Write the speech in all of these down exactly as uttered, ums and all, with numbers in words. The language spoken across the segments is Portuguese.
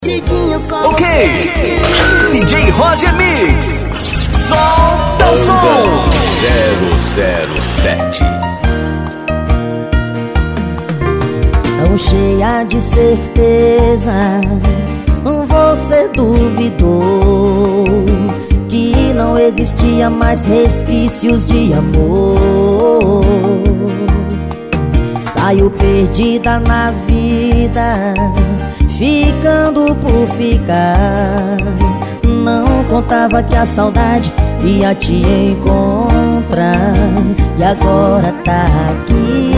Ok, D J Roger Mix, solta o som. zero zero sete. Tão cheia de certeza, você duvidou que não existia mais resquícios de amor. Saiu perdida na vida, ficando por ficar. Não contava que a saudade ia te encontrar. E agora tá aqui,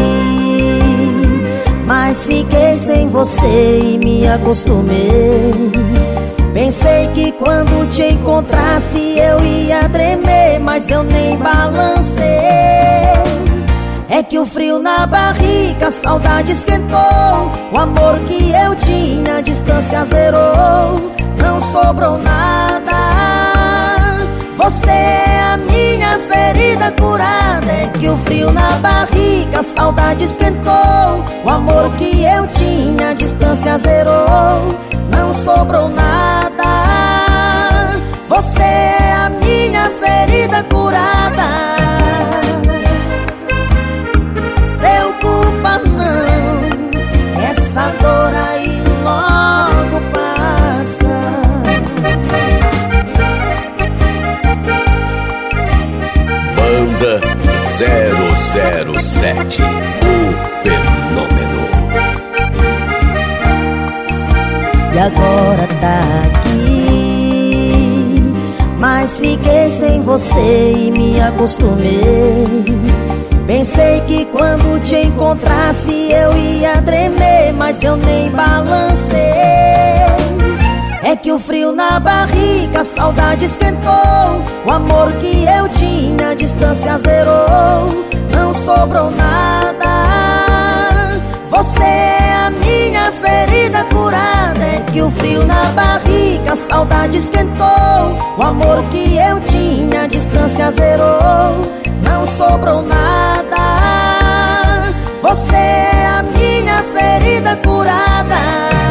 mas fiquei sem você e me acostumei. Pensei que quando te encontrasse eu ia tremer, mas eu nem balancei. É que o frio na barriga, a saudade esquentou. O amor que eu tinha, a distância zerou. Não sobrou nada. Você é a minha ferida curada. É que o frio na barriga, a saudade esquentou. O amor que eu tinha, a distância zerou. Não sobrou nada. Você é a minha ferida curada. Preocupa não, essa dor aí logo passa. Banda zero zero sete, o fenômeno. E agora tá aqui, mas fiquei sem você e me acostumei. Pensei que quando te encontrasse eu ia tremer, mas eu nem balancei. É que o frio na barriga, a saudade esquentou. O amor que eu tinha, a distância zerou. Não sobrou nada. Você é a minha ferida curada. É que o frio na barriga, a saudade esquentou. O amor que eu tinha, a distância zerou. Não sobrou nada. Você é a minha ferida curada.